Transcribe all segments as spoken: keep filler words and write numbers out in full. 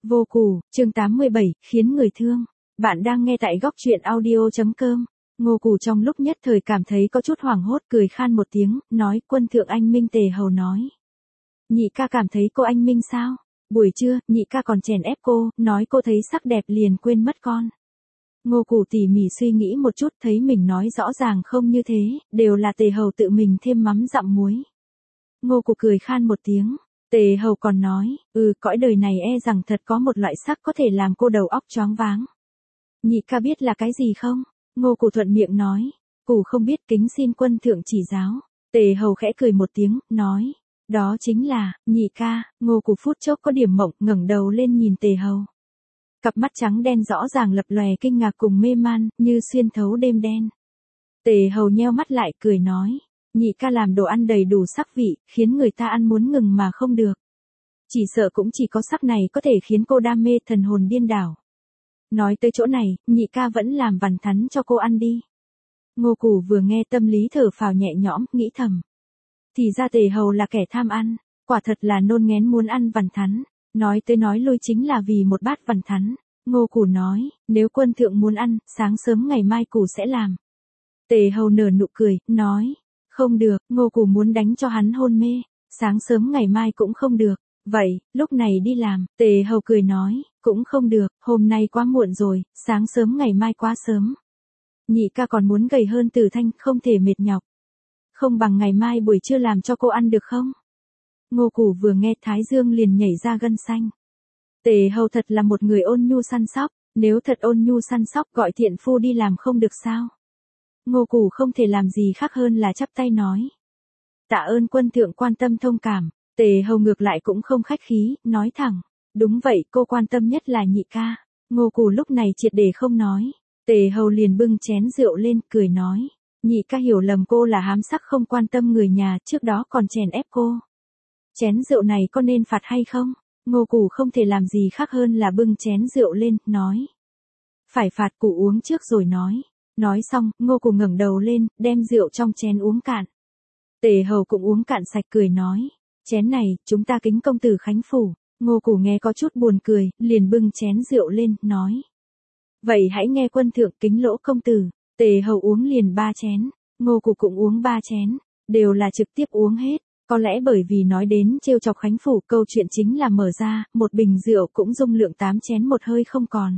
Vô củ, chương tám mươi bảy, khiến người thương. Bạn đang nghe tại góc truyện audio.com. Ngô Củ trong lúc nhất thời cảm thấy có chút hoảng hốt, cười khan một tiếng, nói: Quân thượng anh Minh. Tề Hầu nói: Nhị ca cảm thấy cô anh Minh sao? Buổi trưa, nhị ca còn chèn ép cô, nói cô thấy sắc đẹp liền quên mất con. Ngô Củ tỉ mỉ suy nghĩ một chút, thấy mình nói rõ ràng không như thế, đều là Tề Hầu tự mình thêm mắm dặm muối. Ngô Củ cười khan một tiếng. Tề Hầu còn nói: Ừ, cõi đời này e rằng thật có một loại sắc có thể làm cô đầu óc choáng váng. Nhị ca biết là cái gì không? Ngô Củ thuận miệng nói: Củ không biết, kính xin quân thượng chỉ giáo. Tề Hầu khẽ cười một tiếng, nói: Đó chính là, nhị ca. Ngô Củ phút chốc có điểm mộng, ngẩng đầu lên nhìn Tề Hầu. Cặp mắt trắng đen rõ ràng lập lòe kinh ngạc cùng mê man, như xuyên thấu đêm đen. Tề Hầu nheo mắt lại, cười nói: Nhị ca làm đồ ăn đầy đủ sắc vị, khiến người ta ăn muốn ngừng mà không được. Chỉ sợ cũng chỉ có sắc này có thể khiến cô đam mê thần hồn điên đảo. Nói tới chỗ này, nhị ca vẫn làm vằn thắn cho cô ăn đi. Ngô Củ vừa nghe tâm lý thở phào nhẹ nhõm, nghĩ thầm. Thì ra Tề Hầu là kẻ tham ăn, quả thật là nôn nghén muốn ăn vằn thắn. Nói tới nói lui chính là vì một bát vằn thắn. Ngô Củ nói: Nếu quân thượng muốn ăn, sáng sớm ngày mai Củ sẽ làm. Tề Hầu nở nụ cười, nói: Không được. Ngô Củ muốn đánh cho hắn hôn mê. Sáng sớm ngày mai cũng không được. Vậy, lúc này đi làm. Tề Hầu cười nói: Cũng không được, hôm nay quá muộn rồi, sáng sớm ngày mai quá sớm. Nhị ca còn muốn gầy hơn Tử Thanh, không thể mệt nhọc. Không bằng ngày mai buổi trưa làm cho cô ăn được không? Ngô Củ vừa nghe Thái Dương liền nhảy ra gân xanh. Tề Hầu thật là một người ôn nhu săn sóc, nếu thật ôn nhu săn sóc gọi thiện phu đi làm không được sao? Ngô Củ không thể làm gì khác hơn là chắp tay nói: Tạ ơn quân thượng quan tâm thông cảm. Tề Hầu ngược lại cũng không khách khí, nói thẳng: Đúng vậy, cô quan tâm nhất là nhị ca. Ngô Củ lúc này triệt để không nói. Tề Hầu liền bưng chén rượu lên, cười nói: Nhị ca hiểu lầm cô là hám sắc không quan tâm người nhà, trước đó còn chèn ép cô. Chén rượu này có nên phạt hay không? Ngô Củ không thể làm gì khác hơn là bưng chén rượu lên, nói: Phải phạt. Củ uống trước rồi nói. Nói xong, Ngô Củ ngẩng đầu lên, đem rượu trong chén uống cạn. Tề Hầu cũng uống cạn sạch, cười nói: Chén này, chúng ta kính công tử Khánh Phủ. Ngô Củ nghe có chút buồn cười, liền bưng chén rượu lên, nói: Vậy hãy nghe quân thượng kính lỗ công tử. Tề Hầu uống liền ba chén, Ngô Củ cũng uống ba chén, đều là trực tiếp uống hết. Có lẽ bởi vì nói đến trêu chọc Khánh Phủ, câu chuyện chính là mở ra, một bình rượu cũng dung lượng tám chén một hơi không còn.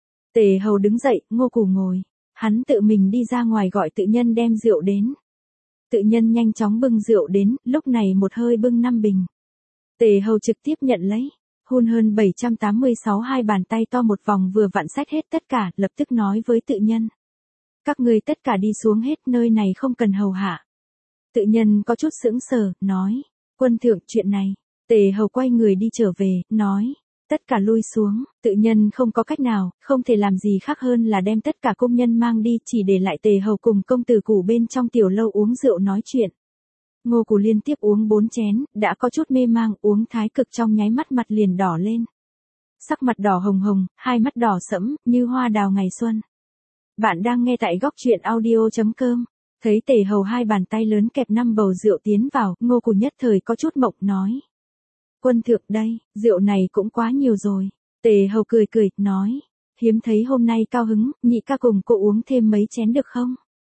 Tề Hầu đứng dậy, Ngô Củ ngồi. Hắn tự mình đi ra ngoài gọi tự nhân đem rượu đến. Tự nhân nhanh chóng bưng rượu đến, lúc này một hơi bưng năm bình. Tề Hầu trực tiếp nhận lấy, hun hơn bảy trăm tám mươi sáu hai bàn tay to một vòng vừa vặn xách hết tất cả, lập tức nói với tự nhân: Các ngươi tất cả đi xuống hết, nơi này không cần hầu hạ. Tự nhân có chút sững sờ, nói: Quân thượng, chuyện này. Tề Hầu quay người đi trở về, nói: Tất cả lui xuống. Tự nhân không có cách nào, không thể làm gì khác hơn là đem tất cả công nhân mang đi, chỉ để lại Tề Hầu cùng công tử Củ bên trong tiểu lâu uống rượu nói chuyện. Ngô Củ liên tiếp uống bốn chén, đã có chút mê mang, uống thái cực trong nháy mắt mặt liền đỏ lên. Sắc mặt đỏ hồng hồng, hai mắt đỏ sẫm, như hoa đào ngày xuân. Bạn đang nghe tại góc truyện audio.com. Thấy Tề Hầu hai bàn tay lớn kẹp năm bầu rượu tiến vào, Ngô Củ nhất thời có chút mộng, nói: Quân thượng đây, rượu này cũng quá nhiều rồi. Tề Hầu cười cười, nói: Hiếm thấy hôm nay cao hứng, nhị ca cùng cô uống thêm mấy chén được không?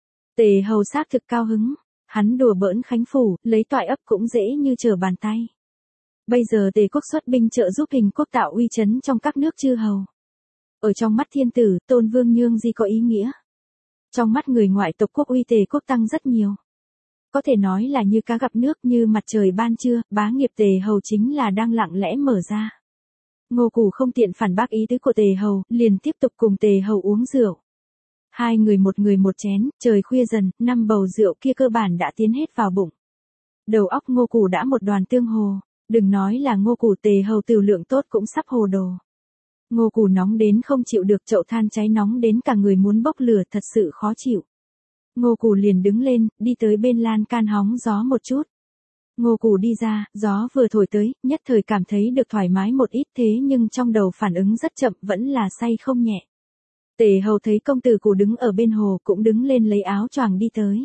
Tề Hầu xác thực cao hứng. Hắn đùa bỡn Khánh Phủ, lấy toại ấp cũng dễ như trở bàn tay. Bây giờ Tề quốc xuất binh trợ giúp Hình quốc tạo uy chấn trong các nước chư hầu. Ở trong mắt thiên tử, Tôn Vương Nhương Di có ý nghĩa. Trong mắt người ngoại tộc quốc uy Tề quốc tăng rất nhiều. Có thể nói là như cá gặp nước, như mặt trời ban trưa, bá nghiệp Tề Hầu chính là đang lặng lẽ mở ra. Ngô Củ không tiện phản bác ý tứ của Tề Hầu, liền tiếp tục cùng Tề Hầu uống rượu. Hai người một người một chén, trời khuya dần, năm bầu rượu kia cơ bản đã tiến hết vào bụng. Đầu óc Ngô Củ đã một đoàn tương hồ, đừng nói là Ngô Củ, Tề Hầu tửu lượng tốt cũng sắp hồ đồ. Ngô Củ nóng đến không chịu được, chậu than cháy nóng đến cả người muốn bốc lửa, thật sự khó chịu. Ngô Củ liền đứng lên, đi tới bên lan can hóng gió một chút. Ngô Củ đi ra, gió vừa thổi tới, nhất thời cảm thấy được thoải mái một ít, thế nhưng trong đầu phản ứng rất chậm, vẫn là say không nhẹ. Tề Hầu thấy công tử Củ đứng ở bên hồ, cũng đứng lên lấy áo choàng đi tới.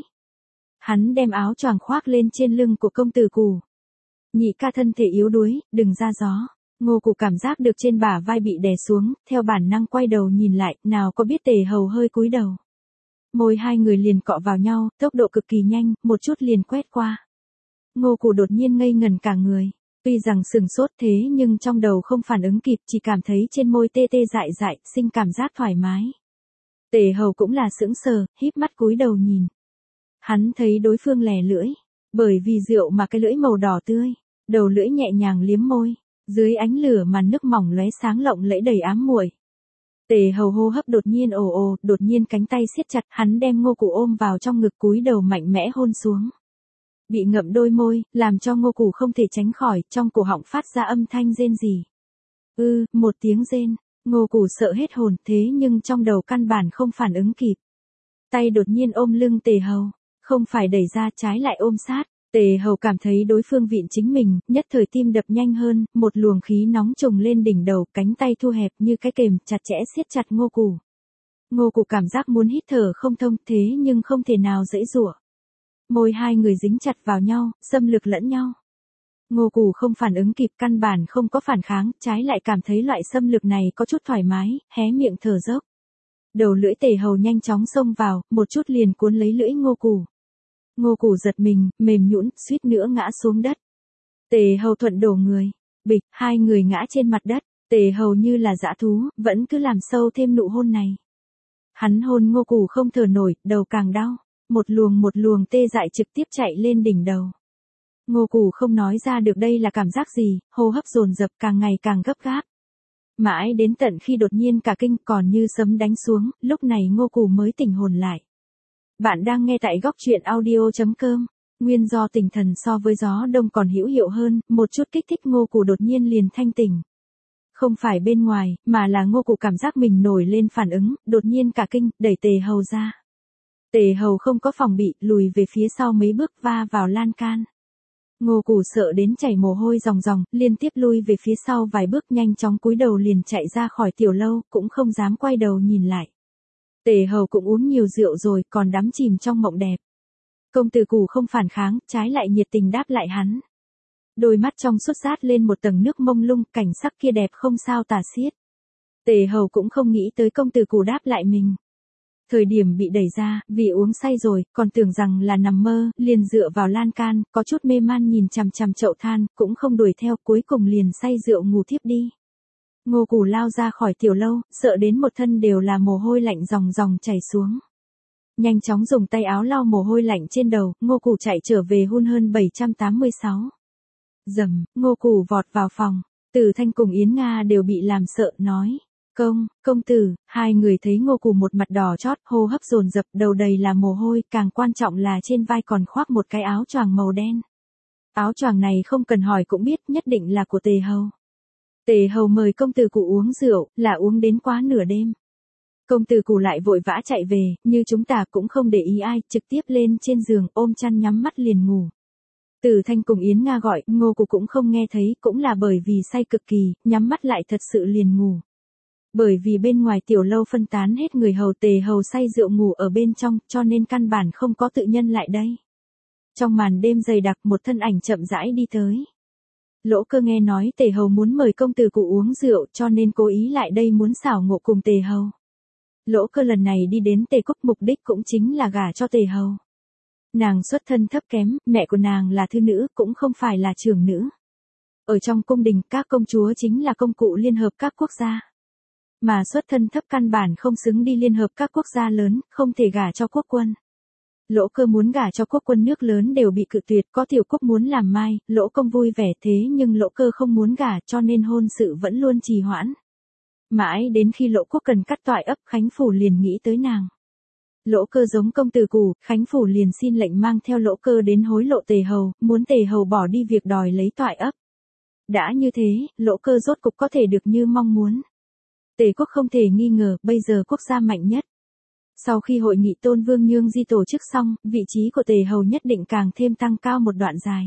Hắn đem áo choàng khoác lên trên lưng của công tử Củ. Nhị ca thân thể yếu đuối, đừng ra gió. Ngô Củ cảm giác được trên bả vai bị đè xuống, theo bản năng quay đầu nhìn lại, nào có biết Tề Hầu hơi cúi đầu. Môi hai người liền cọ vào nhau, tốc độ cực kỳ nhanh, một chút liền quét qua. Ngô Củ đột nhiên ngây ngần cả người. Tuy rằng sừng sốt thế nhưng trong đầu không phản ứng kịp, chỉ cảm thấy trên môi tê tê dại dại, sinh cảm giác thoải mái. Tề Hầu cũng là sững sờ, híp mắt cúi đầu nhìn. Hắn thấy đối phương lè lưỡi, bởi vì rượu mà cái lưỡi màu đỏ tươi, đầu lưỡi nhẹ nhàng liếm môi, dưới ánh lửa màn nước mỏng lóe sáng lộng lẫy đầy ám muội. Tề Hầu hô hấp đột nhiên ồ ồ, đột nhiên cánh tay siết chặt, hắn đem Ngô Củ ôm vào trong ngực cúi đầu mạnh mẽ hôn xuống. Bị ngậm đôi môi, làm cho Ngô Củ không thể tránh khỏi, trong cổ họng phát ra âm thanh rên rỉ. Ư, ừ, một tiếng rên, Ngô Củ sợ hết hồn, thế nhưng trong đầu căn bản không phản ứng kịp. Tay đột nhiên ôm lưng Tề Hầu, không phải đẩy ra trái lại ôm sát. Tề Hầu cảm thấy đối phương vịn chính mình, nhất thời tim đập nhanh hơn, một luồng khí nóng trùng lên đỉnh đầu, cánh tay thu hẹp như cái kềm, chặt chẽ siết chặt Ngô Củ. Ngô Củ cảm giác muốn hít thở không thông, thế nhưng không thể nào giãy giụa. Môi hai người dính chặt vào nhau, xâm lược lẫn nhau. Ngô Củ không phản ứng kịp, căn bản không có phản kháng, trái lại cảm thấy loại xâm lược này có chút thoải mái, hé miệng thở dốc. Đầu lưỡi Tề Hầu nhanh chóng xông vào, một chút liền cuốn lấy lưỡi Ngô Củ. Ngô Củ giật mình, mềm nhũn, suýt nữa ngã xuống đất. Tề Hầu thuận đổ người, bịch, hai người ngã trên mặt đất. Tề Hầu như là dã thú, vẫn cứ làm sâu thêm nụ hôn này. Hắn hôn Ngô Củ không thở nổi, đầu càng đau, một luồng một luồng tê dại trực tiếp chạy lên đỉnh đầu. Ngô Củ không nói ra được đây là cảm giác gì, hô hấp dồn dập càng ngày càng gấp gáp. Mãi đến tận khi đột nhiên cả kinh còn như sấm đánh xuống, lúc này Ngô Củ mới tỉnh hồn lại. Bạn đang nghe tại góc truyện audio chấm com. Nguyên do tỉnh thần so với gió đông còn hữu hiệu hơn, một chút kích thích Ngô Củ đột nhiên liền thanh tỉnh. Không phải bên ngoài, mà là Ngô Củ cảm giác mình nổi lên phản ứng, đột nhiên cả kinh, đẩy Tề Hầu ra. Tề Hầu không có phòng bị, lùi về phía sau mấy bước va vào lan can. Ngô Củ sợ đến chảy mồ hôi ròng ròng, liên tiếp lui về phía sau vài bước, nhanh chóng cúi đầu liền chạy ra khỏi tiểu lâu, cũng không dám quay đầu nhìn lại. Tề Hầu cũng uống nhiều rượu rồi, còn đắm chìm trong mộng đẹp. Công tử Củ không phản kháng, trái lại nhiệt tình đáp lại hắn. Đôi mắt trong xuất sát lên một tầng nước mông lung, cảnh sắc kia đẹp không sao tả xiết. Tề Hầu cũng không nghĩ tới công tử Củ đáp lại mình. Thời điểm bị đẩy ra, vì uống say rồi, còn tưởng rằng là nằm mơ, liền dựa vào lan can, có chút mê man nhìn chằm chằm chậu than, cũng không đuổi theo, cuối cùng liền say rượu ngủ thiếp đi. Ngô Củ lao ra khỏi tiểu lâu, sợ đến một thân đều là mồ hôi lạnh ròng ròng chảy xuống. Nhanh chóng dùng tay áo lau mồ hôi lạnh trên đầu, Ngô Củ chạy trở về hun hơn bảy trăm tám mươi sáu. Dầm, Ngô Củ vọt vào phòng, Từ Thanh cùng Yến Nga đều bị làm sợ, nói. Công, công tử, hai người thấy Ngô Củ một mặt đỏ chót, hô hấp dồn dập, đầu đầy là mồ hôi, càng quan trọng là trên vai còn khoác một cái áo choàng màu đen. Áo choàng này không cần hỏi cũng biết, nhất định là của Tề Hầu. Tề Hầu mời công tử Củ uống rượu, là uống đến quá nửa đêm. Công tử Củ lại vội vã chạy về, như chúng ta cũng không để ý ai, trực tiếp lên trên giường, ôm chăn nhắm mắt liền ngủ. Từ Thanh cùng Yến Nga gọi, Ngô Củ cũng không nghe thấy, cũng là bởi vì say cực kỳ, nhắm mắt lại thật sự liền ngủ. Bởi vì bên ngoài tiểu lâu phân tán hết người hầu, Tề Hầu say rượu ngủ ở bên trong, cho nên căn bản không có tự nhân lại đây. Trong màn đêm dày đặc, một thân ảnh chậm rãi đi tới. Lỗ Cơ nghe nói Tề Hầu muốn mời công tử Củ uống rượu, cho nên cố ý lại đây muốn xảo ngộ cùng Tề Hầu. Lỗ Cơ lần này đi đến Tề Quốc mục đích cũng chính là gả cho Tề Hầu. Nàng xuất thân thấp kém, mẹ của nàng là thư nữ, cũng không phải là trưởng nữ. Ở trong cung đình, các công chúa chính là công cụ liên hợp các quốc gia. Mà xuất thân thấp căn bản không xứng đi liên hợp các quốc gia lớn, không thể gả cho quốc quân. Lỗ Cơ muốn gả cho quốc quân nước lớn đều bị cự tuyệt, có tiểu quốc muốn làm mai, Lỗ Công vui vẻ thế nhưng Lỗ Cơ không muốn gả, cho nên hôn sự vẫn luôn trì hoãn. Mãi đến khi Lỗ Quốc cần cắt toại ấp, Khánh Phủ liền nghĩ tới nàng. Lỗ Cơ giống công tử Củ, Khánh Phủ liền xin lệnh mang theo Lỗ Cơ đến hối lộ Tề Hầu, muốn Tề Hầu bỏ đi việc đòi lấy toại ấp. Đã như thế, Lỗ Cơ rốt cục có thể được như mong muốn. Tề Quốc không thể nghi ngờ, bây giờ quốc gia mạnh nhất. Sau khi hội nghị Tôn Vương Nhương Di tổ chức xong, vị trí của Tề Hầu nhất định càng thêm tăng cao một đoạn dài.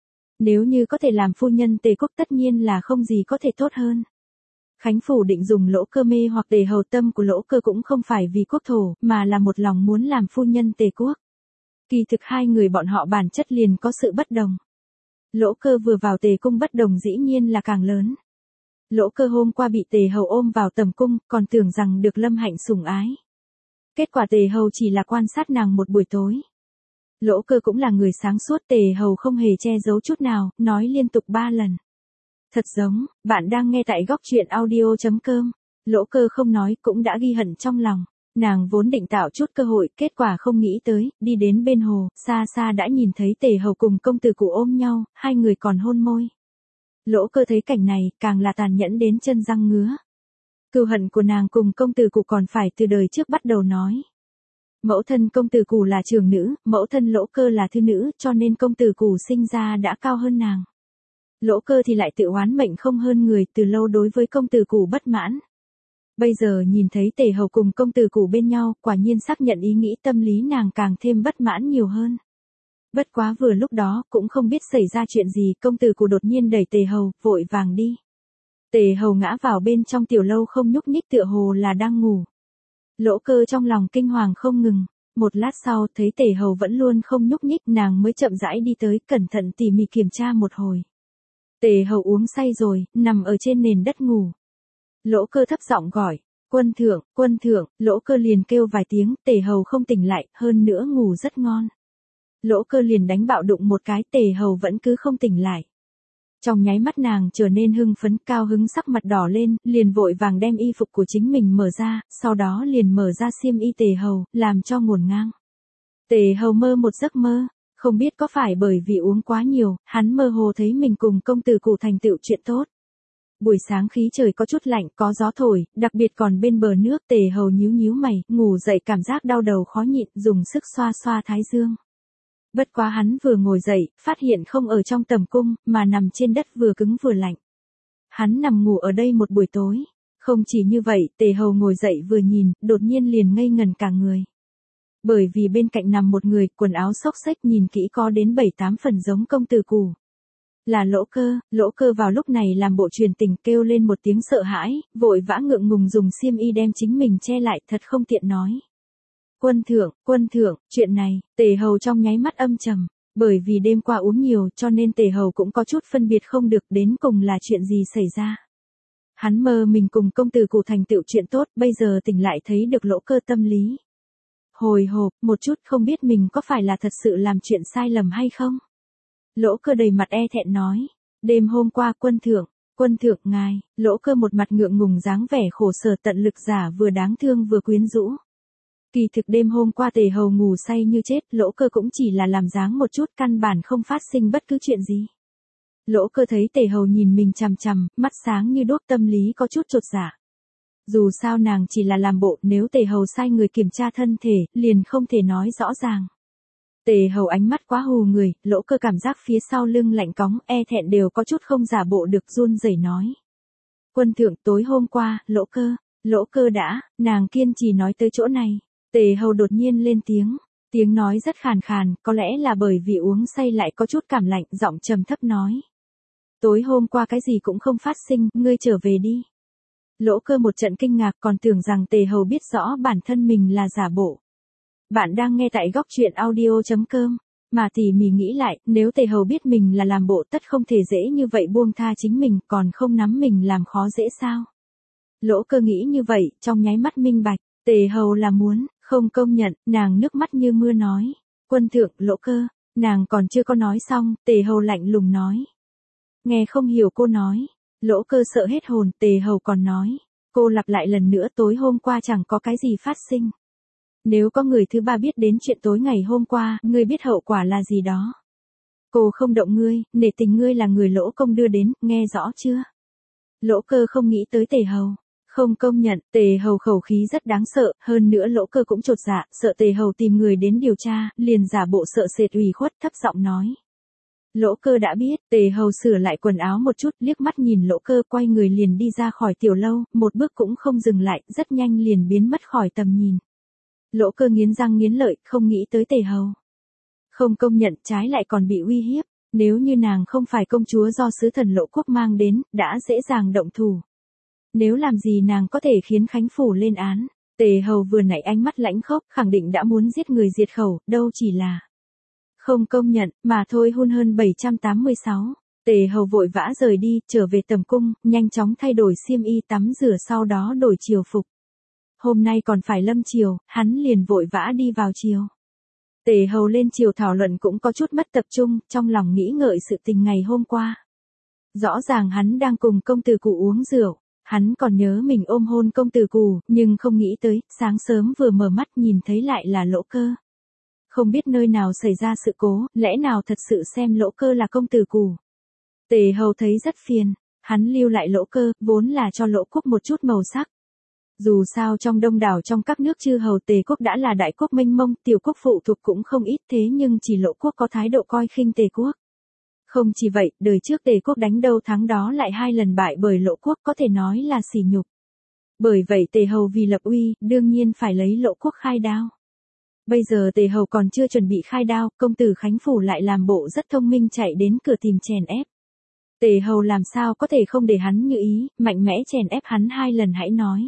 Nếu như có thể làm phu nhân Tề Quốc tất nhiên là không gì có thể tốt hơn. Khánh Phủ định dùng Lỗ Cơ mê hoặc Tề Hầu, tâm của Lỗ Cơ cũng không phải vì quốc thổ, mà là một lòng muốn làm phu nhân Tề Quốc. Kỳ thực hai người bọn họ bản chất liền có sự bất đồng. Lỗ Cơ vừa vào Tề Cung bất đồng dĩ nhiên là càng lớn. Lỗ Cơ hôm qua bị Tề Hầu ôm vào tầm cung, còn tưởng rằng được Lâm Hạnh sủng ái. Kết quả Tề Hầu chỉ là quan sát nàng một buổi tối. Lỗ Cơ cũng là người sáng suốt, Tề Hầu không hề che giấu chút nào, nói liên tục ba lần. Thật giống, bạn đang nghe tại góc truyện audio chấm com. Lỗ Cơ không nói cũng đã ghi hận trong lòng. Nàng vốn định tạo chút cơ hội, kết quả không nghĩ tới, đi đến bên hồ, xa xa đã nhìn thấy Tề Hầu cùng công tử cụ ôm nhau, hai người còn hôn môi. Lỗ Cơ thấy cảnh này, càng là tàn nhẫn đến chân răng ngứa. Cừu hận của nàng cùng công tử cụ còn phải từ đời trước bắt đầu nói. Mẫu thân công tử cụ là trưởng nữ, mẫu thân Lỗ Cơ là thư nữ, cho nên công tử cụ sinh ra đã cao hơn nàng. Lỗ Cơ thì lại tự oán mệnh không hơn người, từ lâu đối với công tử cụ bất mãn. Bây giờ nhìn thấy Tề Hầu cùng công tử cụ bên nhau, quả nhiên xác nhận ý nghĩ tâm lý nàng càng thêm bất mãn nhiều hơn. Bất quá vừa lúc đó, cũng không biết xảy ra chuyện gì, công tử cụ đột nhiên đẩy Tề Hầu, vội vàng đi. Tề Hầu ngã vào bên trong tiểu lâu không nhúc nhích, tựa hồ là đang ngủ. Lỗ Cơ trong lòng kinh hoàng không ngừng, một lát sau thấy Tề Hầu vẫn luôn không nhúc nhích, nàng mới chậm rãi đi tới, cẩn thận tỉ mỉ kiểm tra một hồi. Tề Hầu uống say rồi, nằm ở trên nền đất ngủ. Lỗ Cơ thấp giọng gọi, quân thượng, quân thượng, Lỗ Cơ liền kêu vài tiếng, Tề Hầu không tỉnh lại, hơn nữa ngủ rất ngon. Lỗ Cơ liền đánh bạo đụng một cái, Tề Hầu vẫn cứ không tỉnh lại. Trong nháy mắt nàng trở nên hưng phấn, cao hứng, sắc mặt đỏ lên, liền vội vàng đem y phục của chính mình mở ra, sau đó liền mở ra xiêm y Tề Hầu, làm cho ngổn ngang. Tề Hầu mơ một giấc mơ, không biết có phải bởi vì uống quá nhiều, hắn mơ hồ thấy mình cùng công tử cụ thành tựu chuyện tốt. Buổi sáng khí trời có chút lạnh, có gió thổi, đặc biệt còn bên bờ nước, Tề Hầu nhíu nhíu mày, ngủ dậy cảm giác đau đầu khó nhịn, dùng sức xoa xoa thái dương. Bất quá hắn vừa ngồi dậy, phát hiện không ở trong tầm cung, mà nằm trên đất vừa cứng vừa lạnh. Hắn nằm ngủ ở đây một buổi tối. Không chỉ như vậy, Tề Hầu ngồi dậy vừa nhìn, đột nhiên liền ngây ngần cả người. Bởi vì bên cạnh nằm một người, quần áo xốc xếch, nhìn kỹ có đến bảy tám phần giống công tử cụ. Là Lỗ Cơ. Lỗ Cơ vào lúc này làm bộ truyền tình, kêu lên một tiếng sợ hãi, vội vã ngượng ngùng dùng xiêm y đem chính mình che lại, thật không tiện nói. Quân thượng, quân thượng, chuyện này, Tề Hầu trong nháy mắt âm trầm, bởi vì đêm qua uống nhiều cho nên Tề Hầu cũng có chút phân biệt không được đến cùng là chuyện gì xảy ra. Hắn mơ mình cùng công tử cụ thành tựu chuyện tốt, bây giờ tỉnh lại thấy được Lỗ Cơ tâm lý. Hồi hộp, một chút không biết mình có phải là thật sự làm chuyện sai lầm hay không. Lỗ Cơ đầy mặt e thẹn nói, đêm hôm qua quân thượng, quân thượng ngài, Lỗ Cơ một mặt ngượng ngùng dáng vẻ khổ sở tận lực giả vừa đáng thương vừa quyến rũ. Kỳ thực đêm hôm qua Tề Hầu ngủ say như chết, Lỗ Cơ cũng chỉ là làm dáng một chút, căn bản không phát sinh bất cứ chuyện gì. Lỗ Cơ thấy Tề Hầu nhìn mình chằm chằm, mắt sáng như đuốc, tâm lý có chút chột dạ. Dù sao nàng chỉ là làm bộ, nếu Tề Hầu sai người kiểm tra thân thể, liền không thể nói rõ ràng. Tề Hầu ánh mắt quá hù người, Lỗ Cơ cảm giác phía sau lưng lạnh cóng, e thẹn đều có chút không giả bộ được, run rẩy nói. Quân thượng, tối hôm qua, Lỗ Cơ, Lỗ Cơ đã, nàng kiên trì nói tới chỗ này. Tề Hầu đột nhiên lên tiếng, tiếng nói rất khàn khàn, có lẽ là bởi vì uống say lại có chút cảm lạnh, giọng trầm thấp nói. Tối hôm qua cái gì cũng không phát sinh, ngươi trở về đi. Lỗ Cơ một trận kinh ngạc, còn tưởng rằng Tề Hầu biết rõ bản thân mình là giả bộ. Bạn đang nghe tại góc truyện audio chấm com, mà tỉ mỉ nghĩ lại, nếu Tề Hầu biết mình là làm bộ tất không thể dễ như vậy buông tha chính mình, còn không nắm mình làm khó dễ sao. Lỗ Cơ nghĩ như vậy, trong nháy mắt minh bạch, Tề Hầu là muốn, không công nhận, nàng nước mắt như mưa nói. Quân thượng, Lỗ Cơ, nàng còn chưa có nói xong, Tề Hầu lạnh lùng nói. Nghe không hiểu cô nói. Lỗ Cơ sợ hết hồn, Tề Hầu còn nói. Cô lặp lại lần nữa, tối hôm qua chẳng có cái gì phát sinh. Nếu có người thứ ba biết đến chuyện tối ngày hôm qua, ngươi biết hậu quả là gì đó. Cô không động ngươi, nể tình ngươi là người Lỗ công đưa đến, nghe rõ chưa? Lỗ Cơ không nghĩ tới Tề Hầu. Không công nhận, Tề Hầu khẩu khí rất đáng sợ, hơn nữa Lỗ Cơ cũng chột dạ, sợ Tề Hầu tìm người đến điều tra, liền giả bộ sợ sệt ủy khuất, thấp giọng nói. Lỗ Cơ đã biết, Tề Hầu sửa lại quần áo một chút, liếc mắt nhìn Lỗ Cơ, quay người liền đi ra khỏi tiểu lâu, một bước cũng không dừng lại, rất nhanh liền biến mất khỏi tầm nhìn. Lỗ Cơ nghiến răng nghiến lợi, không nghĩ tới Tề Hầu. Không công nhận, trái lại còn bị uy hiếp, nếu như nàng không phải công chúa do sứ thần Lỗ quốc mang đến, đã dễ dàng động thủ. Nếu làm gì nàng có thể khiến Khánh Phủ lên án. Tề Hầu vừa nãy ánh mắt lãnh khốc, khẳng định đã muốn giết người diệt khẩu, đâu chỉ là không công nhận, mà thôi. Hun hơn bảy trăm tám mươi sáu Tề hầu vội vã rời đi, trở về tầm cung, nhanh chóng thay đổi xiêm y tắm rửa sau đó đổi triều phục. Hôm nay còn phải lâm triều, hắn liền vội vã đi vào triều. Tề hầu lên triều thảo luận cũng có chút mất tập trung, trong lòng nghĩ ngợi sự tình ngày hôm qua. Rõ ràng hắn đang cùng công tử Cù uống rượu, hắn còn nhớ mình ôm hôn công tử Cù, nhưng không nghĩ tới, sáng sớm vừa mở mắt nhìn thấy lại là Lỗ Cơ. Không biết nơi nào xảy ra sự cố, lẽ nào thật sự xem Lỗ Cơ là công tử Cù. Tề hầu thấy rất phiền, hắn lưu lại Lỗ Cơ, vốn là cho Lỗ quốc một chút màu sắc. Dù sao trong đông đảo trong các nước chư hầu Tề quốc đã là đại quốc mênh mông, tiểu quốc phụ thuộc cũng không ít, thế nhưng chỉ Lỗ quốc có thái độ coi khinh Tề quốc. Không chỉ vậy, đời trước Tề quốc đánh đâu thắng đó lại hai lần bại bởi Lỗ quốc, có thể nói là sỉ nhục. Bởi vậy Tề hầu vì lập uy, đương nhiên phải lấy Lỗ quốc khai đao. Bây giờ Tề hầu còn chưa chuẩn bị khai đao, công tử Khánh Phủ lại làm bộ rất thông minh chạy đến cửa tìm chèn ép. Tề hầu làm sao có thể không để hắn như ý, mạnh mẽ chèn ép hắn hai lần hãy nói.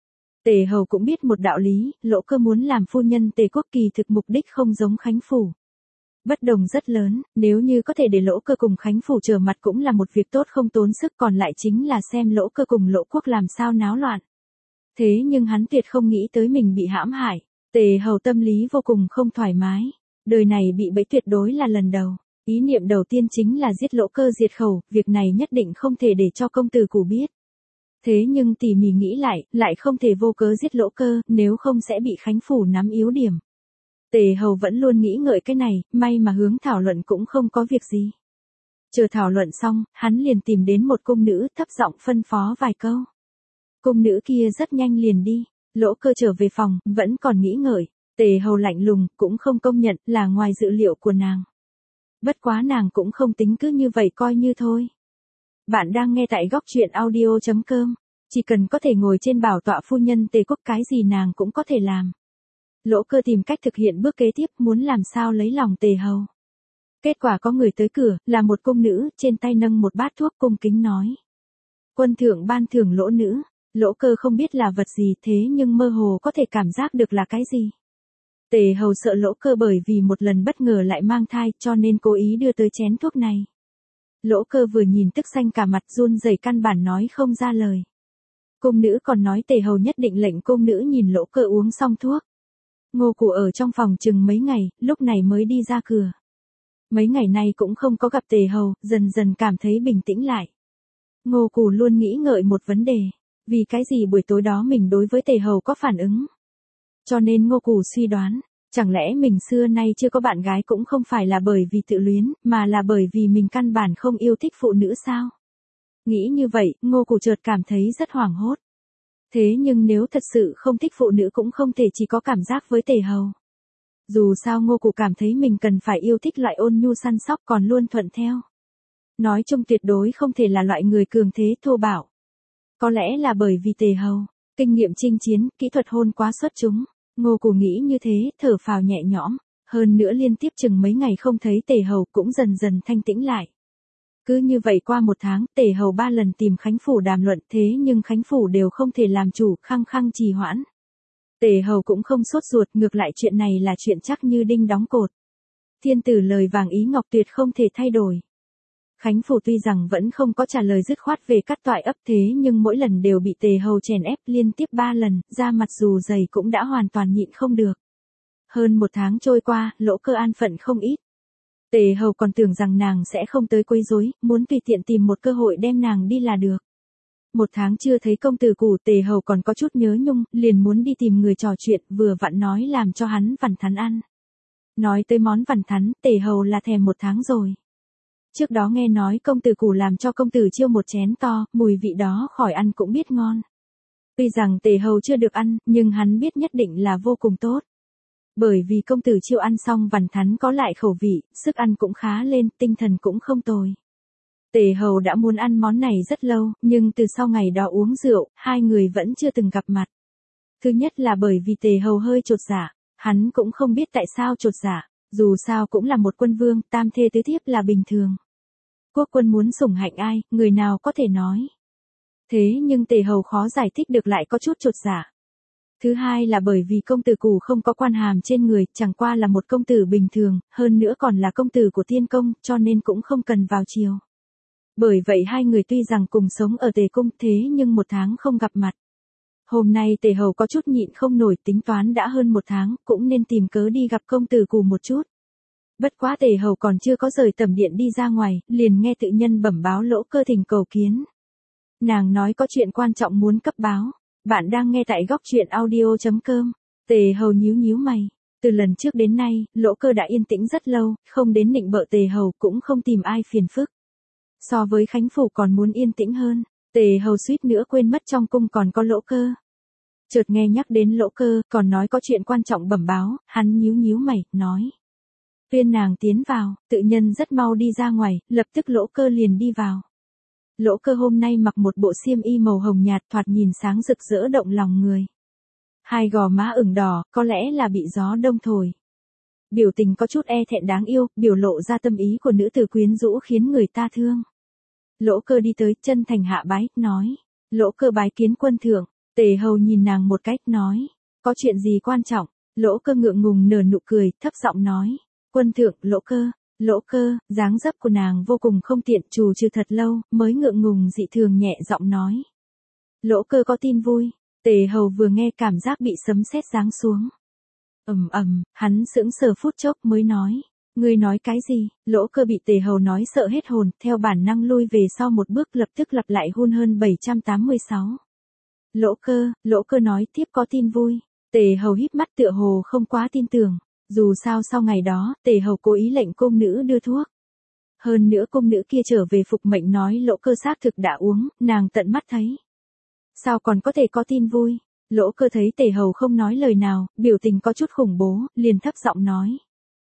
Tề hầu cũng biết một đạo lý, Lỗ Cơ muốn làm phu nhân Tề quốc kỳ thực mục đích không giống Khánh Phủ. Bất đồng rất lớn, nếu như có thể để Lỗ Cơ cùng Khánh Phủ trở mặt cũng là một việc tốt không tốn sức, còn lại chính là xem Lỗ Cơ cùng Lỗ quốc làm sao náo loạn. Thế nhưng hắn tuyệt không nghĩ tới mình bị hãm hại, Tề hầu tâm lý vô cùng không thoải mái, đời này bị bẫy tuyệt đối là lần đầu. Ý niệm đầu tiên chính là giết Lỗ Cơ diệt khẩu, việc này nhất định không thể để cho công tử Cù biết. Thế nhưng tỉ mỉ nghĩ lại, lại không thể vô cớ giết Lỗ Cơ, nếu không sẽ bị Khánh Phủ nắm yếu điểm. Tề hầu vẫn luôn nghĩ ngợi cái này, may mà hướng thảo luận cũng không có việc gì. Chờ thảo luận xong, hắn liền tìm đến một cung nữ, thấp giọng phân phó vài câu. Cung nữ kia rất nhanh liền đi, Lỗ Cơ trở về phòng, vẫn còn nghĩ ngợi, Tề hầu lạnh lùng, cũng không công nhận, là ngoài dự liệu của nàng. Bất quá nàng cũng không tính cứ như vậy coi như thôi. Bạn đang nghe tại góc truyện audio chấm com, chỉ cần có thể ngồi trên bảo tọa phu nhân Tề quốc cái gì nàng cũng có thể làm. Lỗ Cơ tìm cách thực hiện bước kế tiếp, muốn làm sao lấy lòng Tề hầu. Kết quả có người tới cửa, là một cung nữ, trên tay nâng một bát thuốc cung kính nói. Quân thượng ban thưởng Lỗ nữ, Lỗ Cơ không biết là vật gì thế nhưng mơ hồ có thể cảm giác được là cái gì. Tề hầu sợ Lỗ Cơ bởi vì một lần bất ngờ lại mang thai cho nên cố ý đưa tới chén thuốc này. Lỗ Cơ vừa nhìn tức xanh cả mặt run rẩy căn bản nói không ra lời. Cung nữ còn nói Tề hầu nhất định lệnh cung nữ nhìn Lỗ Cơ uống xong thuốc. Ngô Cù ở trong phòng chừng mấy ngày, lúc này mới đi ra cửa. Mấy ngày nay cũng không có gặp Tề hầu, dần dần cảm thấy bình tĩnh lại. Ngô Cù luôn nghĩ ngợi một vấn đề, vì cái gì buổi tối đó mình đối với Tề hầu có phản ứng. Cho nên Ngô Cù suy đoán, chẳng lẽ mình xưa nay chưa có bạn gái cũng không phải là bởi vì tự luyến, mà là bởi vì mình căn bản không yêu thích phụ nữ sao? Nghĩ như vậy, Ngô Cù chợt cảm thấy rất hoảng hốt. Thế nhưng nếu thật sự không thích phụ nữ cũng không thể chỉ có cảm giác với Tề hầu. Dù sao Ngô Cù cảm thấy mình cần phải yêu thích loại ôn nhu săn sóc còn luôn thuận theo. Nói chung tuyệt đối không thể là loại người cường thế thô bạo. Có lẽ là bởi vì Tề hầu, kinh nghiệm chinh chiến, kỹ thuật hôn quá xuất chúng. Ngô Cù nghĩ như thế, thở phào nhẹ nhõm, hơn nữa liên tiếp chừng mấy ngày không thấy Tề hầu cũng dần dần thanh tĩnh lại. Cứ như vậy qua một tháng, Tề hầu ba lần tìm Khánh Phủ đàm luận thế nhưng Khánh Phủ đều không thể làm chủ, khăng khăng trì hoãn. Tề hầu cũng không sốt ruột, ngược lại chuyện này là chuyện chắc như đinh đóng cột. Thiên tử lời vàng ý ngọc tuyệt không thể thay đổi. Khánh Phủ tuy rằng vẫn không có trả lời dứt khoát về cắt toại ấp thế nhưng mỗi lần đều bị Tề hầu chèn ép liên tiếp ba lần, da mặt dù dày cũng đã hoàn toàn nhịn không được. Hơn một tháng trôi qua, Lỗ Cơ an phận không ít. Tề hầu còn tưởng rằng nàng sẽ không tới quấy rối, muốn tùy tiện tìm một cơ hội đem nàng đi là được. Một tháng chưa thấy công tử Cù, Tề hầu còn có chút nhớ nhung, liền muốn đi tìm người trò chuyện, vừa vặn nói làm cho hắn vằn thắn ăn. Nói tới món vằn thắn, Tề hầu là thèm một tháng rồi. Trước đó nghe nói công tử Cù làm cho công tử Chiêu một chén to, mùi vị đó khỏi ăn cũng biết ngon. Tuy rằng Tề hầu chưa được ăn, nhưng hắn biết nhất định là vô cùng tốt. Bởi vì công tử Chiêu ăn xong vằn thắn có lại khẩu vị, sức ăn cũng khá lên, tinh thần cũng không tồi. Tề hầu đã muốn ăn món này rất lâu, nhưng từ sau ngày đó uống rượu, hai người vẫn chưa từng gặp mặt. Thứ nhất là bởi vì Tề hầu hơi chột dạ, hắn cũng không biết tại sao chột dạ, dù sao cũng là một quân vương, tam thê tứ thiếp là bình thường. Quốc quân muốn sủng hạnh ai, người nào có thể nói. Thế nhưng Tề hầu khó giải thích được lại có chút chột dạ. Thứ hai là bởi vì công tử Cù không có quan hàm trên người, chẳng qua là một công tử bình thường, hơn nữa còn là công tử của tiên công, cho nên cũng không cần vào triều. Bởi vậy hai người tuy rằng cùng sống ở Tề Cung thế nhưng một tháng không gặp mặt. Hôm nay Tề Hầu có chút nhịn không nổi, tính toán đã hơn một tháng, cũng nên tìm cớ đi gặp công tử Cù một chút. Bất quá Tề Hầu còn chưa có rời tẩm điện đi ra ngoài, liền nghe tự nhân bẩm báo Lỗ Cơ thỉnh cầu kiến. Nàng nói có chuyện quan trọng muốn cấp báo. Bạn đang nghe tại góc truyện audio chấm com. Tề Hầu nhíu nhíu mày. Từ lần trước đến nay, Lỗ Cơ đã yên tĩnh rất lâu, không đến nịnh bợ Tề Hầu, cũng không tìm ai phiền phức. So với Khánh Phủ còn muốn yên tĩnh hơn, Tề Hầu suýt nữa quên mất trong cung còn có Lỗ Cơ. Chợt nghe nhắc đến Lỗ Cơ, còn nói có chuyện quan trọng bẩm báo, hắn nhíu nhíu mày, nói. Tuyên nàng tiến vào, tự nhân rất mau đi ra ngoài, lập tức Lỗ Cơ liền đi vào. Lỗ Cơ hôm nay mặc một bộ xiêm y màu hồng nhạt, thoạt nhìn sáng rực rỡ động lòng người. Hai gò má ửng đỏ, có lẽ là bị gió đông thổi. Biểu tình có chút e thẹn đáng yêu, biểu lộ ra tâm ý của nữ tử quyến rũ khiến người ta thương. Lỗ Cơ đi tới, chân thành hạ bái, nói. Lỗ Cơ bái kiến quân thượng. Tề Hầu nhìn nàng một cách, nói. Có chuyện gì quan trọng? Lỗ Cơ ngượng ngùng nở nụ cười, thấp giọng nói. Quân thượng, Lỗ Cơ. Lỗ Cơ, dáng dấp của nàng vô cùng không tiện, trù trừ thật lâu, mới ngượng ngùng dị thường nhẹ giọng nói. Lỗ Cơ có tin vui. Tề Hầu vừa nghe cảm giác bị sấm sét giáng xuống. Ầm ầm, hắn sững sờ phút chốc mới nói. Ngươi nói cái gì? Lỗ Cơ bị Tề Hầu nói sợ hết hồn, theo bản năng lui về sau một bước, lập tức lặp lại hun hơn bảy trăm tám mươi sáu. Lỗ Cơ, Lỗ Cơ nói tiếp có tin vui. Tề Hầu híp mắt tựa hồ không quá tin tưởng. Dù sao sau ngày đó, Tề Hầu cố ý lệnh cung nữ đưa thuốc. Hơn nữa cung nữ kia trở về phục mệnh nói Lỗ Cơ xác thực đã uống, nàng tận mắt thấy. Sao còn có thể có tin vui? Lỗ Cơ thấy Tề Hầu không nói lời nào, biểu tình có chút khủng bố, liền thấp giọng nói.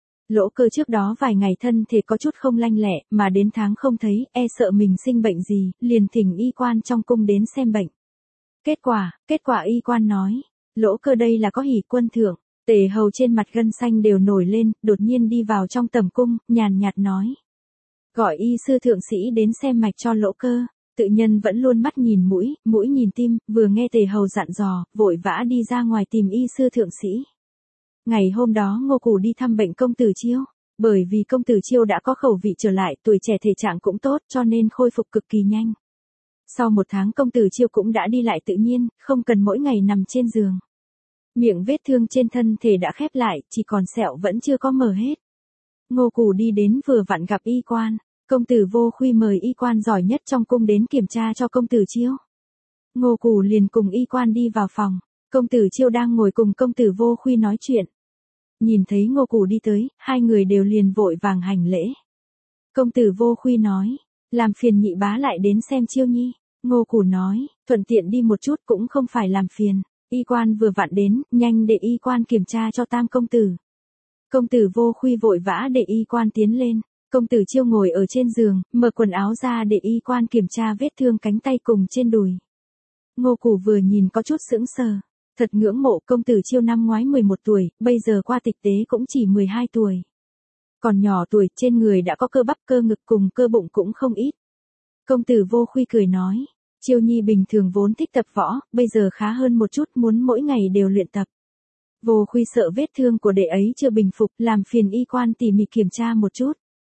Lỗ Cơ trước đó vài ngày thân thể có chút không lanh lẹ, mà đến tháng không thấy, e sợ mình sinh bệnh gì, liền thỉnh y quan trong cung đến xem bệnh. Kết quả, kết quả y quan nói. Lỗ Cơ đây là có hỉ quân thượng. Tề Hầu trên mặt gân xanh đều nổi lên, đột nhiên đi vào trong tầm cung, nhàn nhạt nói. Gọi y sư thượng sĩ đến xem mạch cho Lỗ Cơ. Tự nhân vẫn luôn mắt nhìn mũi, mũi nhìn tim, vừa nghe Tề Hầu dặn dò, vội vã đi ra ngoài tìm y sư thượng sĩ. Ngày hôm đó Ngô Cù đi thăm bệnh công tử Chiêu. Bởi vì công tử Chiêu đã có khẩu vị trở lại, tuổi trẻ thể trạng cũng tốt cho nên khôi phục cực kỳ nhanh. Sau một tháng công tử Chiêu cũng đã đi lại tự nhiên, không cần mỗi ngày nằm trên giường. Miệng vết thương trên thân thể đã khép lại, chỉ còn sẹo vẫn chưa có mở hết. Ngô Cù đi đến vừa vặn gặp y quan. Công tử Vô Khuy mời y quan giỏi nhất trong cung đến kiểm tra cho công tử Chiêu. Ngô Cù liền cùng y quan đi vào phòng. Công tử Chiêu đang ngồi cùng công tử Vô Khuy nói chuyện. Nhìn thấy Ngô Cù đi tới, hai người đều liền vội vàng hành lễ. Công tử Vô Khuy nói, làm phiền nhị bá lại đến xem Chiêu nhi. Ngô Cù nói, thuận tiện đi một chút cũng không phải làm phiền. Y quan vừa vặn đến, nhanh để y quan kiểm tra cho tam công tử. Công tử Vô Khuy vội vã để y quan tiến lên. Công tử Chiêu ngồi ở trên giường, mở quần áo ra để y quan kiểm tra vết thương cánh tay cùng trên đùi. Ngô Cù vừa nhìn có chút sững sờ. Thật ngưỡng mộ công tử Chiêu năm ngoái mười một tuổi, bây giờ qua tịch tế cũng chỉ mười hai tuổi. Còn nhỏ tuổi, trên người đã có cơ bắp cơ ngực cùng cơ bụng cũng không ít. Công tử Vô Khuy cười nói. Chiêu nhi bình thường vốn thích tập võ, bây giờ khá hơn một chút, muốn mỗi ngày đều luyện tập. Vô Khuy sợ vết thương của đệ ấy chưa bình phục, làm phiền y quan tỉ mỉ kiểm tra một chút.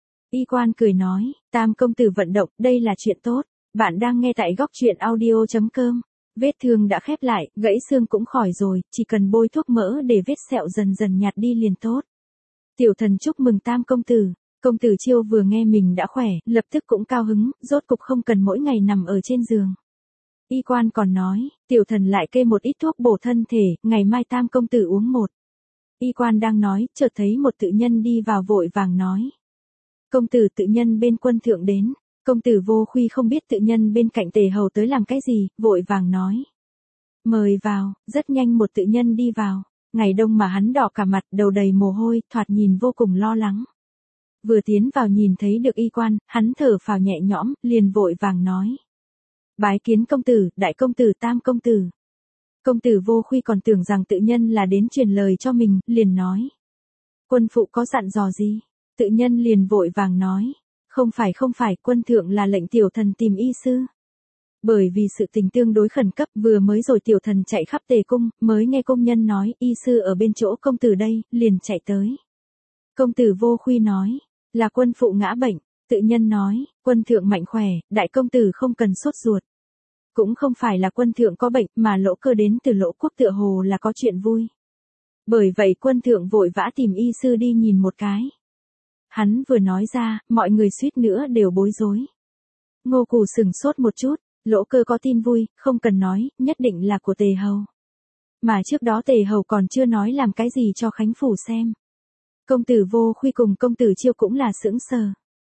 Y quan cười nói, tam công tử vận động, đây là chuyện tốt. Bạn đang nghe tại góc truyện audio chấm com. Vết thương đã khép lại, gãy xương cũng khỏi rồi, chỉ cần bôi thuốc mỡ để vết sẹo dần dần nhạt đi liền tốt. Tiểu thần chúc mừng tam công tử. Công tử Chiêu vừa nghe mình đã khỏe, lập tức cũng cao hứng, rốt cục không cần mỗi ngày nằm ở trên giường. Y quan còn nói, tiểu thần lại kê một ít thuốc bổ thân thể, ngày mai tam công tử uống một. Y quan đang nói, chợt thấy một tự nhân đi vào vội vàng nói. Công tử tự nhân bên quân thượng đến. Công tử Vô Khuy không biết tự nhân bên cạnh Tề Hầu tới làm cái gì, vội vàng nói. Mời vào, rất nhanh một tự nhân đi vào. Ngày đông mà hắn đỏ cả mặt, đầu đầy mồ hôi, thoạt nhìn vô cùng lo lắng. Vừa tiến vào nhìn thấy được y quan, hắn thở phào nhẹ nhõm, liền vội vàng nói. Bái kiến công tử, đại công tử tam công tử. Công tử Vô Khuy còn tưởng rằng tự nhân là đến truyền lời cho mình, liền nói. Quân phụ có dặn dò gì? Tự nhân liền vội vàng nói. Không phải không phải, quân thượng là lệnh tiểu thần tìm y sư. Bởi vì sự tình tương đối khẩn cấp, vừa mới rồi tiểu thần chạy khắp Tề cung, mới nghe công nhân nói y sư ở bên chỗ công tử đây, liền chạy tới. Công tử Vô Khuy nói, là quân phụ ngã bệnh. Tự nhân nói, quân thượng mạnh khỏe, đại công tử không cần sốt ruột. Cũng không phải là quân thượng có bệnh, mà Lỗ Cơ đến từ Lỗ quốc tựa hồ là có chuyện vui. Bởi vậy quân thượng vội vã tìm y sư đi nhìn một cái. Hắn vừa nói ra, mọi người suýt nữa đều bối rối. Ngô Cù sừng sốt một chút, Lỗ Cơ có tin vui, không cần nói, nhất định là của Tề Hầu. Mà trước đó Tề Hầu còn chưa nói làm cái gì cho Khánh Phủ xem. Công tử Vô Khuy cùng công tử Chiêu cũng là sững sờ.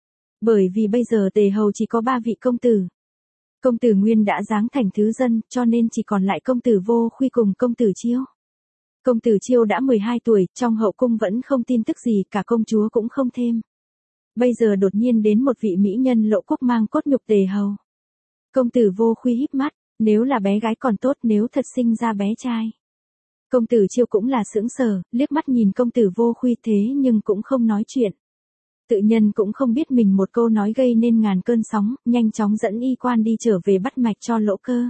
Bởi vì bây giờ Tề Hầu chỉ có ba vị công tử. Công tử Nguyên đã giáng thành thứ dân, cho nên chỉ còn lại công tử Vô Khuy cùng công tử Chiêu. Công tử Chiêu đã mười hai tuổi, trong hậu cung vẫn không tin tức gì, cả công chúa cũng không thêm. Bây giờ đột nhiên đến một vị mỹ nhân Lỗ quốc mang cốt nhục Tề Hầu. Công tử Vô Khuy híp mắt, nếu là bé gái còn tốt, nếu thật sinh ra bé trai. Công tử Chiêu cũng là sững sờ, liếc mắt nhìn công tử Vô Khuy thế nhưng cũng không nói chuyện. Tự nhân cũng không biết mình một câu nói gây nên ngàn cơn sóng, nhanh chóng dẫn y quan đi trở về bắt mạch cho Lỗ Cơ.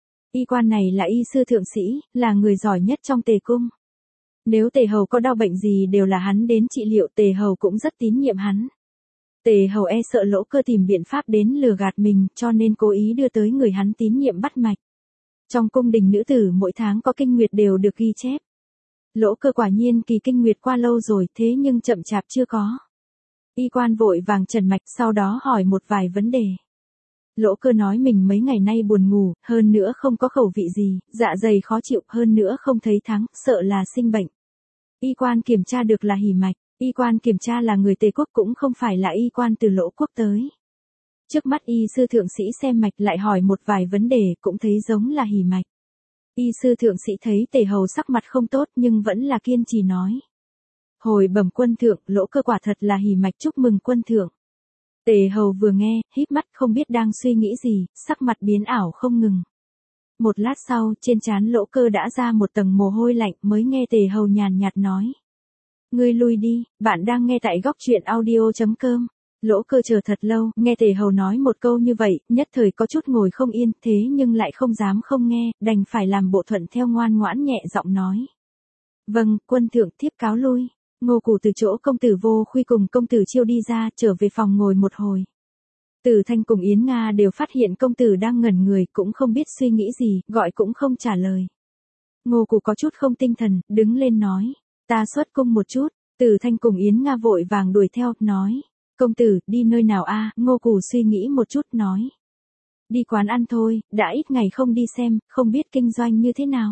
Y quan này là y sư thượng sĩ, là người giỏi nhất trong Tề cung. Nếu Tề Hầu có đau bệnh gì đều là hắn đến trị liệu, Tề Hầu cũng rất tín nhiệm hắn. Tề Hầu e sợ Lỗ Cơ tìm biện pháp đến lừa gạt mình, cho nên cố ý đưa tới người hắn tín nhiệm bắt mạch. Trong cung đình nữ tử mỗi tháng có kinh nguyệt đều được ghi chép. Lỗ Cơ quả nhiên kỳ kinh nguyệt qua lâu rồi, thế nhưng chậm chạp chưa có. Y quan vội vàng trần mạch, sau đó hỏi một vài vấn đề. Lỗ Cơ nói mình mấy ngày nay buồn ngủ, hơn nữa không có khẩu vị gì, dạ dày khó chịu, hơn nữa không thấy thắng, sợ là sinh bệnh. Y quan kiểm tra được là hỉ mạch, y quan kiểm tra là người Tề quốc cũng không phải là y quan từ Lỗ quốc tới. Trước mắt y sư thượng sĩ xem mạch lại hỏi một vài vấn đề, cũng thấy giống là hỉ mạch. Y sư thượng sĩ thấy Tề Hầu sắc mặt không tốt nhưng vẫn là kiên trì nói. Hồi bẩm quân thượng, Lỗ Cơ quả thật là hỉ mạch, chúc mừng quân thượng. Tề Hầu vừa nghe, híp mắt không biết đang suy nghĩ gì, sắc mặt biến ảo không ngừng. Một lát sau, trên trán Lỗ Cơ đã ra một tầng mồ hôi lạnh, mới nghe Tề Hầu nhàn nhạt nói. Ngươi lui đi, bạn đang nghe tại góc truyện audio chấm com. Lỗ Cơ chờ thật lâu, nghe Tề Hầu nói một câu như vậy, nhất thời có chút ngồi không yên, thế nhưng lại không dám không nghe, đành phải làm bộ thuận theo, ngoan ngoãn nhẹ giọng nói. Vâng, quân thượng, thiếp cáo lui. Ngô Cù từ chỗ công tử Vô Khuy cùng công tử Chiêu đi ra, trở về phòng ngồi một hồi. Tử Thanh cùng Yến Nga đều phát hiện công tử đang ngẩn người, cũng không biết suy nghĩ gì, gọi cũng không trả lời. Ngô Cù có chút không tinh thần, đứng lên nói, ta xuất cung một chút. Tử Thanh cùng Yến Nga vội vàng đuổi theo, nói, công tử, đi nơi nào a? Ngô Cù suy nghĩ một chút, nói, đi quán ăn thôi, đã ít ngày không đi xem, không biết kinh doanh như thế nào.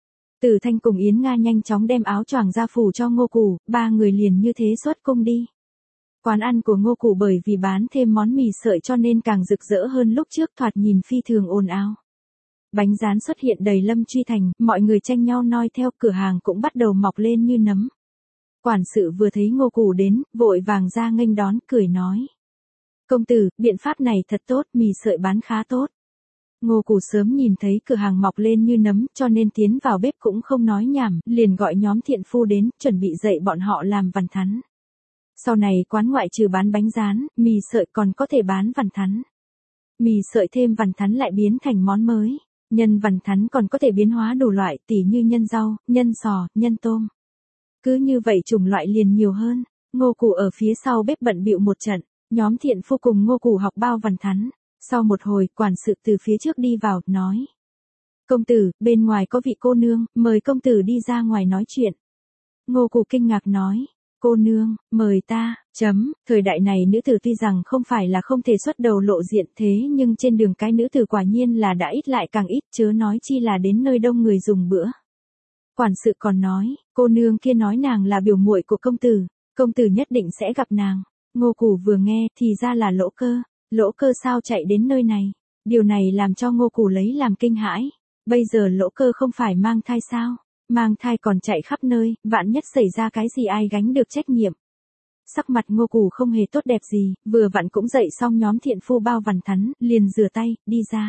Tử Thanh cùng Yến Nga nhanh chóng đem áo choàng ra phủ cho Ngô Cù, ba người liền như thế xuất cung đi. Quán ăn của Ngô Cù bởi vì bán thêm món mì sợi cho nên càng rực rỡ hơn lúc trước, thoạt nhìn phi thường ồn ào. Bánh rán xuất hiện đầy Lâm Truy Thành, mọi người tranh nhau noi theo, cửa hàng cũng bắt đầu mọc lên như nấm. Quản sự vừa thấy Ngô Cù đến, vội vàng ra nghênh đón, cười nói. Công tử, biện pháp này thật tốt, mì sợi bán khá tốt. Ngô Cù sớm nhìn thấy cửa hàng mọc lên như nấm, cho nên tiến vào bếp cũng không nói nhảm, liền gọi nhóm thiện phu đến, chuẩn bị dạy bọn họ làm vằn thắn. Sau này quán ngoại trừ bán bánh rán, mì sợi còn có thể bán vằn thắn. Mì sợi thêm vằn thắn lại biến thành món mới. Nhân vằn thắn còn có thể biến hóa đủ loại, tỉ như nhân rau, nhân sò, nhân tôm. Cứ như vậy chủng loại liền nhiều hơn. Ngô Cù ở phía sau bếp bận bịu một trận, nhóm thiện phu cùng Ngô Cù học bao vằn thắn. Sau một hồi, quản sự từ phía trước đi vào, nói. Công tử, bên ngoài có vị cô nương, mời công tử đi ra ngoài nói chuyện. Ngô Cù kinh ngạc nói. Cô nương, mời ta, chấm, thời đại này nữ tử tuy rằng không phải là không thể xuất đầu lộ diện, thế nhưng trên đường cái nữ tử quả nhiên là đã ít lại càng ít, chớ nói chi là đến nơi đông người dùng bữa. Quản sự còn nói, cô nương kia nói nàng là biểu muội của công tử, công tử nhất định sẽ gặp nàng. Ngô Cù vừa nghe, thì ra là Lỗ Cơ. Lỗ Cơ sao chạy đến nơi này? Điều này làm cho Ngô Cù lấy làm kinh hãi. Bây giờ Lỗ Cơ không phải mang thai sao? Mang thai còn chạy khắp nơi, vạn nhất xảy ra cái gì ai gánh được trách nhiệm. Sắc mặt Ngô Cù không hề tốt đẹp gì, vừa vặn cũng dậy xong nhóm thiện phu bao vằn thắn, liền rửa tay, đi ra.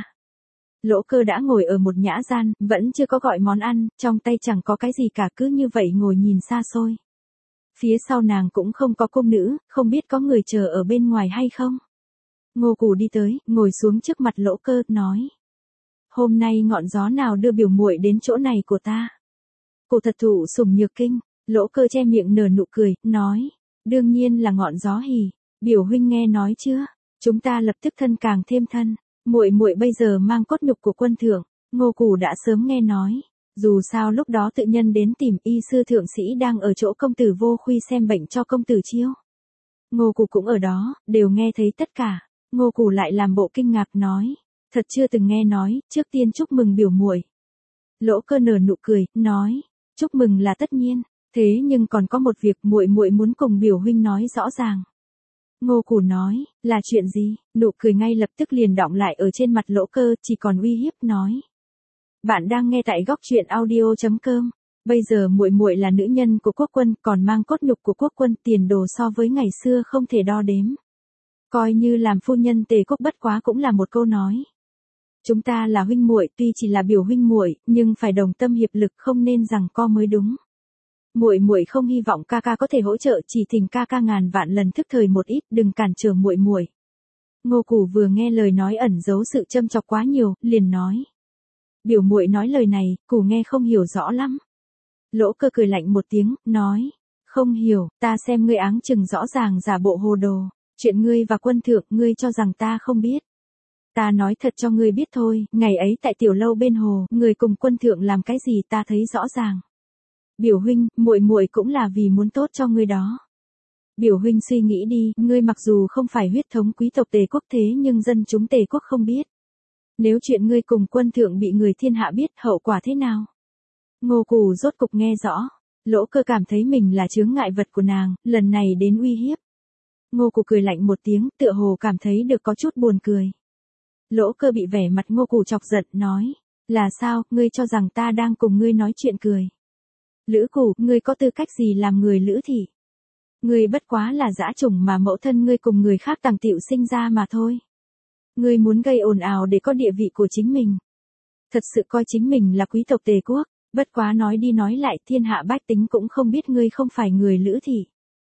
Lỗ Cơ đã ngồi ở một nhã gian, vẫn chưa có gọi món ăn, trong tay chẳng có cái gì cả, cứ như vậy ngồi nhìn xa xôi. Phía sau nàng cũng không có cung nữ, không biết có người chờ ở bên ngoài hay không. Ngô Cù đi tới, ngồi xuống trước mặt Lỗ Cơ, nói. Hôm nay ngọn gió nào đưa biểu muội đến chỗ này của ta? Cô thật thụ sủng nhược kinh. Lỗ Cơ che miệng nở nụ cười, nói. Đương nhiên là ngọn gió hỉ. Biểu huynh nghe nói chưa? Chúng ta lập tức thân càng thêm thân. Muội muội bây giờ mang cốt nhục của quân thượng, Ngô Cù đã sớm nghe nói. Dù sao lúc đó tự nhân đến tìm y sư thượng sĩ đang ở chỗ công tử Vô Khuy xem bệnh cho công tử Chiêu. Ngô Cù cũng ở đó, đều nghe thấy tất cả. Ngô Cù lại làm bộ kinh ngạc nói, thật chưa từng nghe nói, trước tiên chúc mừng biểu muội. Lỗ Cơ nở nụ cười, nói, chúc mừng là tất nhiên, thế nhưng còn có một việc muội muội muốn cùng biểu huynh nói rõ ràng. Ngô Cù nói, là chuyện gì? Nụ cười ngay lập tức liền đọng lại ở trên mặt Lỗ Cơ, chỉ còn uy hiếp nói. Bạn đang nghe tại góc truyện audio chấm com. Bây giờ muội muội là nữ nhân của quốc quân, còn mang cốt nhục của quốc quân, tiền đồ so với ngày xưa không thể đo đếm. Coi như làm phu nhân Tề quốc bất quá cũng là một câu nói. Chúng ta là huynh muội, tuy chỉ là biểu huynh muội, nhưng phải đồng tâm hiệp lực, không nên giằng co mới đúng. Muội muội không hy vọng ca ca có thể hỗ trợ, chỉ thỉnh ca ca ngàn vạn lần thức thời một ít, đừng cản trở muội muội. Ngô Cù vừa nghe lời nói ẩn giấu sự châm chọc quá nhiều, liền nói. Biểu muội nói lời này, Cù nghe không hiểu rõ lắm. Lỗ Cơ cười lạnh một tiếng, nói. Không hiểu, ta xem ngươi áng chừng rõ ràng giả bộ hồ đồ. Chuyện ngươi và quân thượng, ngươi cho rằng ta không biết. Ta nói thật cho ngươi biết thôi, ngày ấy tại tiểu lâu bên hồ, ngươi cùng quân thượng làm cái gì ta thấy rõ ràng. Biểu huynh, muội muội cũng là vì muốn tốt cho ngươi đó. Biểu huynh suy nghĩ đi, ngươi mặc dù không phải huyết thống quý tộc Tề quốc thế nhưng dân chúng Tề quốc không biết. Nếu chuyện ngươi cùng quân thượng bị người thiên hạ biết, hậu quả thế nào? Ngô Cù rốt cục nghe rõ. Lỗ Cơ cảm thấy mình là chướng ngại vật của nàng, lần này đến uy hiếp. Ngô Cù cười lạnh một tiếng, tựa hồ cảm thấy được có chút buồn cười. Lỗ Cơ bị vẻ mặt Ngô Cù chọc giận, nói. Là sao, ngươi cho rằng ta đang cùng ngươi nói chuyện cười? Lữ Cù, ngươi có tư cách gì làm người Lữ thị? Ngươi bất quá là dã chủng mà mẫu thân ngươi cùng người khác tàng tiệu sinh ra mà thôi. Ngươi muốn gây ồn ào để có địa vị của chính mình. Thật sự coi chính mình là quý tộc Tề quốc, bất quá nói đi nói lại thiên hạ bách tính cũng không biết ngươi không phải người Lữ thị.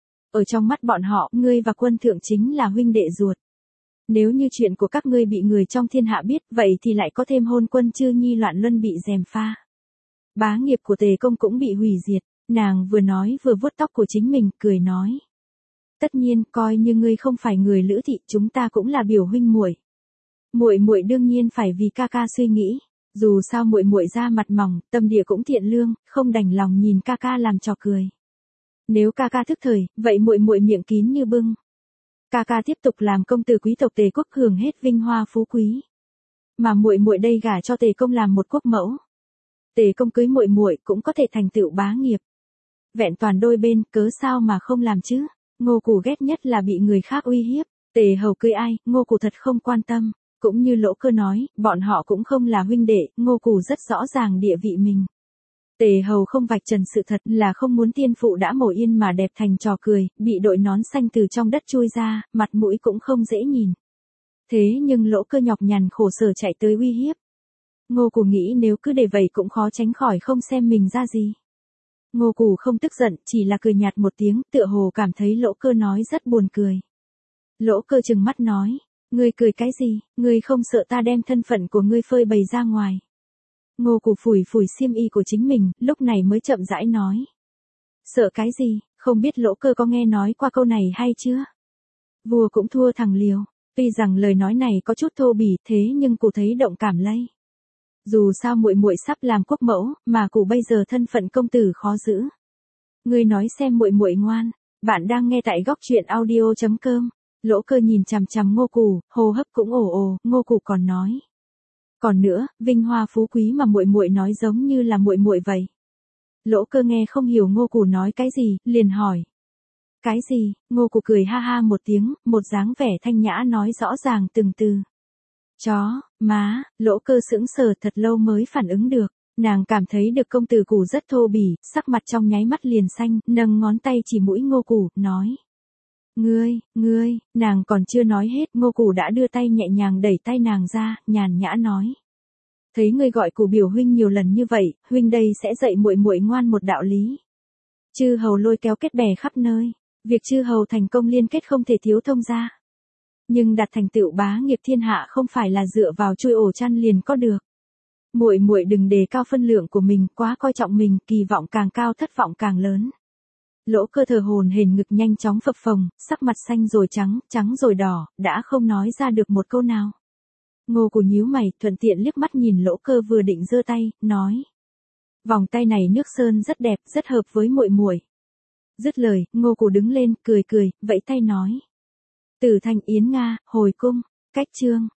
Ở trong mắt bọn họ, ngươi và quân thượng chính là huynh đệ ruột. Nếu như chuyện của các ngươi bị người trong thiên hạ biết, vậy thì lại có thêm hôn quân Chư Nhi loạn luân bị gièm pha. Bá nghiệp của Tề công cũng bị hủy diệt. Nàng vừa nói vừa vuốt tóc của chính mình, cười nói. Tất nhiên, coi như ngươi không phải người Lữ thị, chúng ta cũng là biểu huynh muội. Muội muội đương nhiên phải vì ca ca suy nghĩ. Dù sao muội muội da mặt mỏng, tâm địa cũng thiện lương, không đành lòng nhìn ca ca làm trò cười. Nếu ca ca thức thời, vậy muội muội miệng kín như bưng. Ca ca tiếp tục làm công tử quý tộc Tề quốc hưởng hết vinh hoa phú quý. Mà muội muội đây gả cho Tề công làm một quốc mẫu. Tề công cưới muội muội cũng có thể thành tựu bá nghiệp. Vẹn toàn đôi bên, cớ sao mà không làm chứ? Ngô Cù ghét nhất là bị người khác uy hiếp. Tề hầu cưới ai, Ngô Cù thật không quan tâm. Cũng như Lỗ Cơ nói, bọn họ cũng không là huynh đệ, Ngô Cù rất rõ ràng địa vị mình. Tề hầu không vạch trần sự thật là không muốn tiên phụ đã mổ yên mà đẹp thành trò cười, bị đội nón xanh từ trong đất chui ra, mặt mũi cũng không dễ nhìn. Thế nhưng Lỗ Cơ nhọc nhằn khổ sở chạy tới uy hiếp. Ngô Cù nghĩ nếu cứ để vậy cũng khó tránh khỏi không xem mình ra gì. Ngô Cù không tức giận, chỉ là cười nhạt một tiếng, tựa hồ cảm thấy Lỗ Cơ nói rất buồn cười. Lỗ Cơ trừng mắt nói, ngươi cười cái gì, ngươi không sợ ta đem thân phận của ngươi phơi bày ra ngoài. Ngô Cù phủi phủi xiêm y của chính mình, lúc này mới chậm rãi nói. Sợ cái gì, không biết Lỗ Cơ có nghe nói qua câu này hay chưa? Vua cũng thua thằng liều, tuy rằng lời nói này có chút thô bỉ thế nhưng Cù thấy động cảm lây. Dù sao muội muội sắp làm quốc mẫu, mà Cù bây giờ thân phận công tử khó giữ. Ngươi nói xem muội muội ngoan, bạn đang nghe tại góc truyện audio chấm com. Lỗ Cơ nhìn chằm chằm Ngô Cù, hô hấp cũng ồ ồ, Ngô Cù còn nói. Còn nữa, vinh hoa phú quý mà muội muội nói giống như là muội muội vậy. Lỗ Cơ nghe không hiểu Ngô Cù nói cái gì, liền hỏi. Cái gì? Ngô Cù cười ha ha một tiếng, một dáng vẻ thanh nhã nói rõ ràng từng từ. Chó, má, Lỗ Cơ sững sờ thật lâu mới phản ứng được. Nàng cảm thấy được công tử Cù rất thô bỉ, sắc mặt trong nháy mắt liền xanh, nâng ngón tay chỉ mũi Ngô Cù, nói. Ngươi, ngươi, nàng còn chưa nói hết, Ngô Cù đã đưa tay nhẹ nhàng đẩy tay nàng ra, nhàn nhã nói. Thấy ngươi gọi Cù biểu huynh nhiều lần như vậy, huynh đây sẽ dạy muội muội ngoan một đạo lý. Chư hầu lôi kéo kết bè khắp nơi, việc chư hầu thành công liên kết không thể thiếu thông gia. Nhưng đạt thành tựu bá nghiệp thiên hạ không phải là dựa vào chui ổ chăn liền có được. Muội muội đừng đề cao phân lượng của mình, quá coi trọng mình, kỳ vọng càng cao thất vọng càng lớn. Lỗ Cơ thở hổn hển, ngực nhanh chóng phập phồng, sắc mặt xanh rồi trắng, trắng rồi đỏ, đã không nói ra được một câu nào. Ngô Củ nhíu mày, thuận tiện liếc mắt nhìn Lỗ Cơ vừa định giơ tay, nói: "Vòng tay này nước sơn rất đẹp, rất hợp với muội muội." Dứt lời, Ngô Củ đứng lên, cười cười, vẫy tay nói: "Tử Thanh Yến Nga, hồi cung." Cách chương